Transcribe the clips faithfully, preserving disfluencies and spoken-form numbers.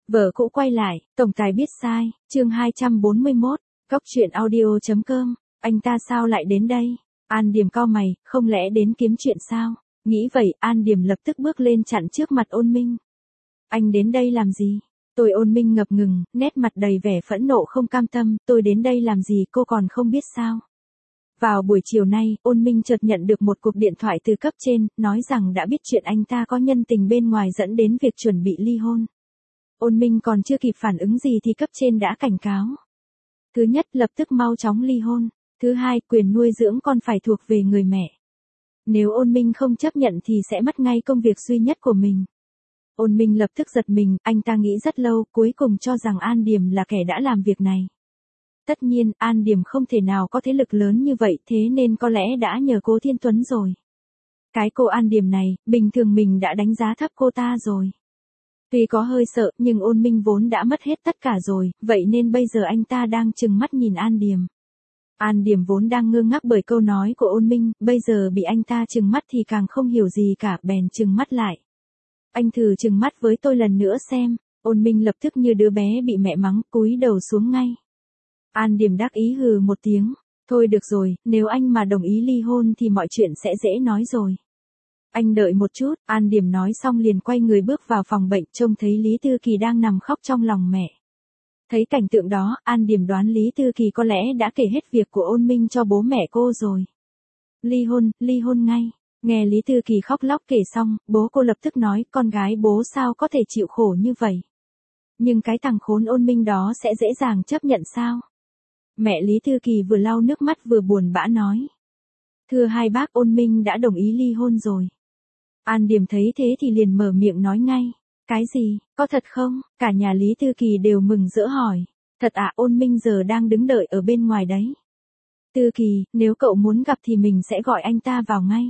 Vợ cũ quay lại, tổng tài biết sai, chương hai trăm bốn mươi mốt, Cóc truyện audio chấm com, anh ta sao lại đến đây? An Điềm cau mày, không lẽ đến kiếm chuyện sao? Nghĩ vậy, An Điềm lập tức bước lên chặn trước mặt Ôn Minh. Anh đến đây làm gì? Tôi Ôn Minh ngập ngừng, nét mặt đầy vẻ phẫn nộ không cam tâm, tôi đến đây làm gì cô còn không biết sao? Vào buổi chiều nay, Ôn Minh chợt nhận được một cuộc điện thoại từ cấp trên, nói rằng đã biết chuyện anh ta có nhân tình bên ngoài dẫn đến việc chuẩn bị ly hôn. Ôn Minh còn chưa kịp phản ứng gì thì cấp trên đã cảnh cáo. Thứ nhất, lập tức mau chóng ly hôn. Thứ hai, quyền nuôi dưỡng con phải thuộc về người mẹ. Nếu Ôn Minh không chấp nhận thì sẽ mất ngay công việc duy nhất của mình. Ôn Minh lập tức giật mình, anh ta nghĩ rất lâu, cuối cùng cho rằng An Điềm là kẻ đã làm việc này. Tất nhiên, An Điềm không thể nào có thế lực lớn như vậy, thế nên có lẽ đã nhờ Cố Thiên Tuấn rồi. Cái cô An Điềm này, bình thường mình đã đánh giá thấp cô ta rồi. Tuy có hơi sợ, nhưng Ôn Minh vốn đã mất hết tất cả rồi, vậy nên bây giờ anh ta đang trừng mắt nhìn An Điềm. An Điềm vốn đang ngơ ngác bởi câu nói của Ôn Minh, bây giờ bị anh ta trừng mắt thì càng không hiểu gì cả, bèn trừng mắt lại. Anh thử trừng mắt với tôi lần nữa xem. Ôn Minh lập tức như đứa bé bị mẹ mắng, cúi đầu xuống ngay. An Điềm đắc ý hừ một tiếng. Thôi được rồi, nếu anh mà đồng ý ly hôn thì mọi chuyện sẽ dễ nói rồi. Anh đợi một chút, An Điềm nói xong liền quay người bước vào phòng bệnh, trông thấy Lý Tư Kỳ đang nằm khóc trong lòng mẹ. Thấy cảnh tượng đó, An Điềm đoán Lý Tư Kỳ có lẽ đã kể hết việc của Ôn Minh cho bố mẹ cô rồi. Ly hôn, ly hôn ngay. Nghe Lý Tư Kỳ khóc lóc kể xong, bố cô lập tức nói, con gái bố sao có thể chịu khổ như vậy. Nhưng cái thằng khốn Ôn Minh đó sẽ dễ dàng chấp nhận sao? Mẹ Lý Tư Kỳ vừa lau nước mắt vừa buồn bã nói. Thưa hai bác, Ôn Minh đã đồng ý ly hôn rồi. An Điềm thấy thế thì liền mở miệng nói ngay. Cái gì, có thật không? Cả nhà Lý Tư Kỳ đều mừng rỡ hỏi. Thật ạ, Ôn Minh giờ đang đứng đợi ở bên ngoài đấy. Tư Kỳ, nếu cậu muốn gặp thì mình sẽ gọi anh ta vào ngay.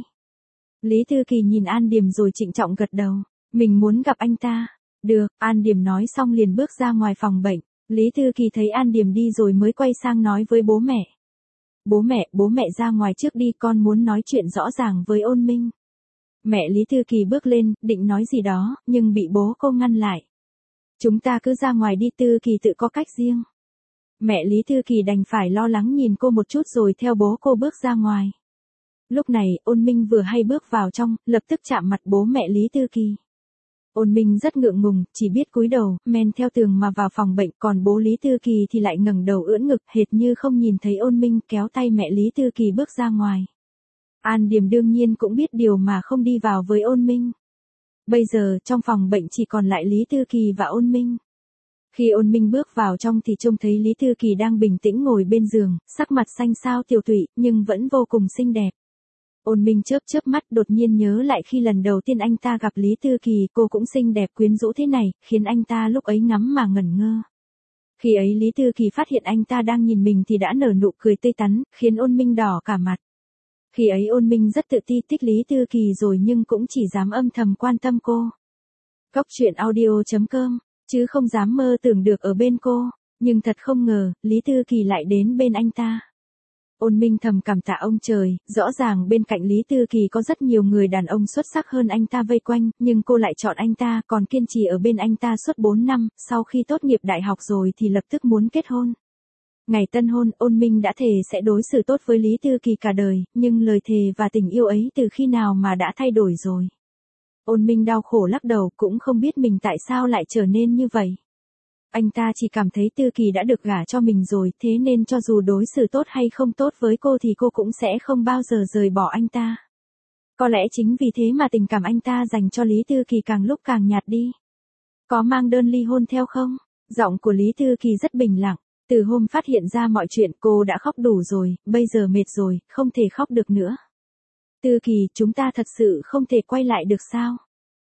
Lý Tư Kỳ nhìn An Điềm rồi trịnh trọng gật đầu. Mình muốn gặp anh ta. Được, An Điềm nói xong liền bước ra ngoài phòng bệnh. Lý Tư Kỳ thấy An Điềm đi rồi mới quay sang nói với bố mẹ. Bố mẹ, bố mẹ ra ngoài trước đi, con muốn nói chuyện rõ ràng với Ôn Minh. Mẹ Lý Tư Kỳ bước lên, định nói gì đó, nhưng bị bố cô ngăn lại. Chúng ta cứ ra ngoài đi, Tư Kỳ tự có cách riêng. Mẹ Lý Tư Kỳ đành phải lo lắng nhìn cô một chút rồi theo bố cô bước ra ngoài. Lúc này, Ôn Minh vừa hay bước vào trong, lập tức chạm mặt bố mẹ Lý Tư Kỳ. Ôn Minh rất ngượng ngùng, chỉ biết cúi đầu, men theo tường mà vào phòng bệnh, còn bố Lý Tư Kỳ thì lại ngẩng đầu ưỡn ngực, hệt như không nhìn thấy Ôn Minh, kéo tay mẹ Lý Tư Kỳ bước ra ngoài. An Điềm đương nhiên cũng biết điều mà không đi vào với Ôn Minh. Bây giờ, trong phòng bệnh chỉ còn lại Lý Tư Kỳ và Ôn Minh. Khi Ôn Minh bước vào trong thì trông thấy Lý Tư Kỳ đang bình tĩnh ngồi bên giường, sắc mặt xanh xao tiều tụy, nhưng vẫn vô cùng xinh đẹp. Ôn Minh chớp chớp mắt, đột nhiên nhớ lại khi lần đầu tiên anh ta gặp Lý Tư Kỳ, cô cũng xinh đẹp quyến rũ thế này, khiến anh ta lúc ấy ngắm mà ngẩn ngơ. Khi ấy Lý Tư Kỳ phát hiện anh ta đang nhìn mình thì đã nở nụ cười tươi tắn, khiến Ôn Minh đỏ cả mặt. Khi ấy Ôn Minh rất tự ti thích Lý Tư Kỳ rồi nhưng cũng chỉ dám âm thầm quan tâm cô. Cóc truyện audio chấm com, chứ không dám mơ tưởng được ở bên cô, nhưng thật không ngờ, Lý Tư Kỳ lại đến bên anh ta. Ôn Minh thầm cảm tạ ông trời, rõ ràng bên cạnh Lý Tư Kỳ có rất nhiều người đàn ông xuất sắc hơn anh ta vây quanh, nhưng cô lại chọn anh ta, còn kiên trì ở bên anh ta suốt bốn năm, sau khi tốt nghiệp đại học rồi thì lập tức muốn kết hôn. Ngày tân hôn, Ôn Minh đã thề sẽ đối xử tốt với Lý Tư Kỳ cả đời, nhưng lời thề và tình yêu ấy từ khi nào mà đã thay đổi rồi. Ôn Minh đau khổ lắc đầu, cũng không biết mình tại sao lại trở nên như vậy. Anh ta chỉ cảm thấy Tư Kỳ đã được gả cho mình rồi, thế nên cho dù đối xử tốt hay không tốt với cô thì cô cũng sẽ không bao giờ rời bỏ anh ta. Có lẽ chính vì thế mà tình cảm anh ta dành cho Lý Tư Kỳ càng lúc càng nhạt đi. Có mang đơn ly hôn theo không? Giọng của Lý Tư Kỳ rất bình lặng. Từ hôm phát hiện ra mọi chuyện cô đã khóc đủ rồi, bây giờ mệt rồi, không thể khóc được nữa. Tư Kỳ, chúng ta thật sự không thể quay lại được sao?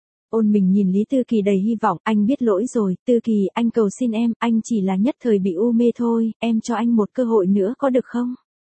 Ôn Minh nhìn Lý Tư Kỳ đầy hy vọng, anh biết lỗi rồi, Tư Kỳ, anh cầu xin em, anh chỉ là nhất thời bị u mê thôi, em cho anh một cơ hội nữa có được không?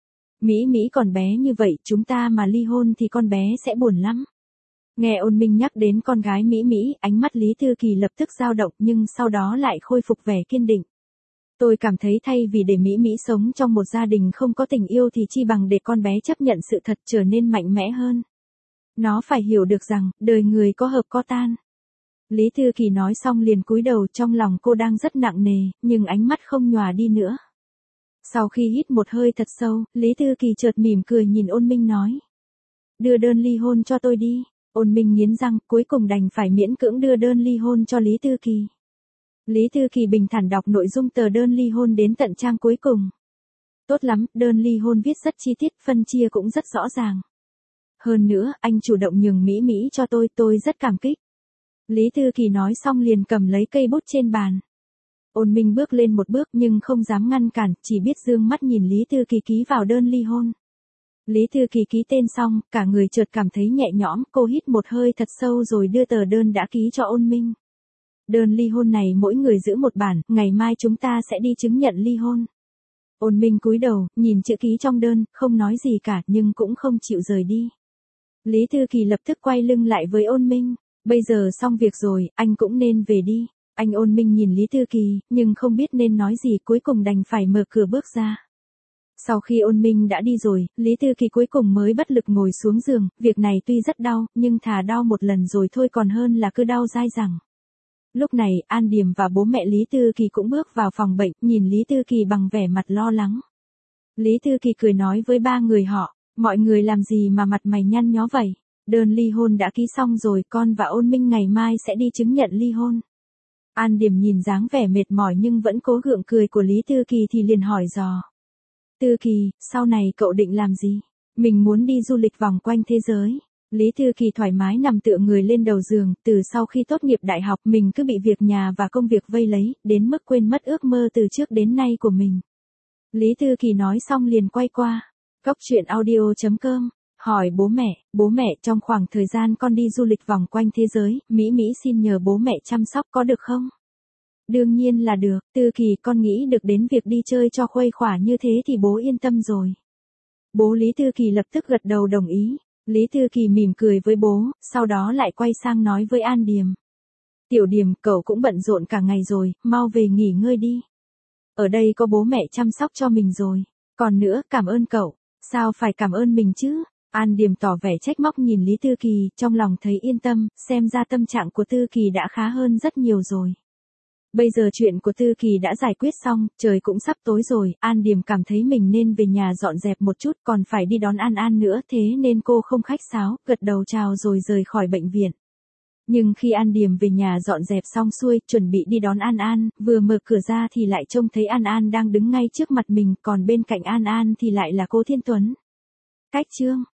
Mỹ Mỹ còn bé như vậy, chúng ta mà ly hôn thì con bé sẽ buồn lắm. Nghe Ôn Minh nhắc đến con gái Mỹ Mỹ, ánh mắt Lý Tư Kỳ lập tức dao động nhưng sau đó lại khôi phục vẻ kiên định. Tôi cảm thấy thay vì để Mỹ Mỹ sống trong một gia đình không có tình yêu thì chi bằng để con bé chấp nhận sự thật trở nên mạnh mẽ hơn. Nó phải hiểu được rằng, đời người có hợp có tan. Lý Thư Kỳ nói xong liền cúi đầu, trong lòng cô đang rất nặng nề, nhưng ánh mắt không nhòa đi nữa. Sau khi hít một hơi thật sâu, Lý Thư Kỳ chợt mỉm cười nhìn Ôn Minh nói. Đưa đơn ly hôn cho tôi đi. Ôn Minh nghiến răng, cuối cùng đành phải miễn cưỡng đưa đơn ly hôn cho Lý Thư Kỳ. Lý Thư Kỳ bình thản đọc nội dung tờ đơn ly hôn đến tận trang cuối cùng. Tốt lắm, đơn ly hôn viết rất chi tiết, phân chia cũng rất rõ ràng. Hơn nữa, anh chủ động nhường Mỹ Mỹ cho tôi, tôi rất cảm kích. Lý Thư Kỳ nói xong liền cầm lấy cây bút trên bàn. Ôn Minh bước lên một bước nhưng không dám ngăn cản, chỉ biết dương mắt nhìn Lý Thư Kỳ ký vào đơn ly hôn. Lý Thư Kỳ ký tên xong, cả người chợt cảm thấy nhẹ nhõm, cô hít một hơi thật sâu rồi đưa tờ đơn đã ký cho Ôn Minh. Đơn ly hôn này mỗi người giữ một bản, ngày mai chúng ta sẽ đi chứng nhận ly hôn. Ôn Minh cúi đầu, nhìn chữ ký trong đơn, không nói gì cả nhưng cũng không chịu rời đi. Lý Thư Kỳ lập tức quay lưng lại với Ôn Minh. Bây giờ xong việc rồi, anh cũng nên về đi. Anh Ôn Minh nhìn Lý Thư Kỳ, nhưng không biết nên nói gì, cuối cùng đành phải mở cửa bước ra. Sau khi Ôn Minh đã đi rồi, Lý Thư Kỳ cuối cùng mới bất lực ngồi xuống giường, việc này tuy rất đau, nhưng thà đau một lần rồi thôi còn hơn là cứ đau dai dẳng. Lúc này, An Điềm và bố mẹ Lý Thư Kỳ cũng bước vào phòng bệnh, nhìn Lý Thư Kỳ bằng vẻ mặt lo lắng. Lý Thư Kỳ cười nói với ba người họ, mọi người làm gì mà mặt mày nhăn nhó vậy? Đơn ly hôn đã ký xong rồi, con và Ôn Minh ngày mai sẽ đi chứng nhận ly hôn. An Điềm nhìn dáng vẻ mệt mỏi nhưng vẫn cố gượng cười của Lý Thư Kỳ thì liền hỏi dò. Thư Kỳ, sau này cậu định làm gì? Mình muốn đi du lịch vòng quanh thế giới. Lý Thư Kỳ thoải mái nằm tựa người lên đầu giường, từ sau khi tốt nghiệp đại học mình cứ bị việc nhà và công việc vây lấy, đến mức quên mất ước mơ từ trước đến nay của mình. Lý Thư Kỳ nói xong liền quay qua. Góc truyện audio chấm com, hỏi bố mẹ, bố mẹ trong khoảng thời gian con đi du lịch vòng quanh thế giới, Mỹ Mỹ xin nhờ bố mẹ chăm sóc có được không? Đương nhiên là được, Thư Kỳ con nghĩ được đến việc đi chơi cho khuây khỏa như thế thì bố yên tâm rồi. Bố Lý Thư Kỳ lập tức gật đầu đồng ý. Lý Thư Kỳ mỉm cười với bố, sau đó lại quay sang nói với An Điềm. Tiểu Điềm, cậu cũng bận rộn cả ngày rồi, mau về nghỉ ngơi đi. Ở đây có bố mẹ chăm sóc cho mình rồi. Còn nữa, cảm ơn cậu. Sao phải cảm ơn mình chứ? An Điềm tỏ vẻ trách móc nhìn Lý Thư Kỳ, trong lòng thấy yên tâm, xem ra tâm trạng của Thư Kỳ đã khá hơn rất nhiều rồi. Bây giờ chuyện của Thư Kỳ đã giải quyết xong, trời cũng sắp tối rồi, An Điềm cảm thấy mình nên về nhà dọn dẹp một chút, còn phải đi đón An An nữa, thế nên cô không khách sáo, gật đầu chào rồi rời khỏi bệnh viện. Nhưng khi An Điềm về nhà dọn dẹp xong xuôi, chuẩn bị đi đón An An, vừa mở cửa ra thì lại trông thấy An An đang đứng ngay trước mặt mình, còn bên cạnh An An thì lại là cô Thiên Tuấn. Cách chương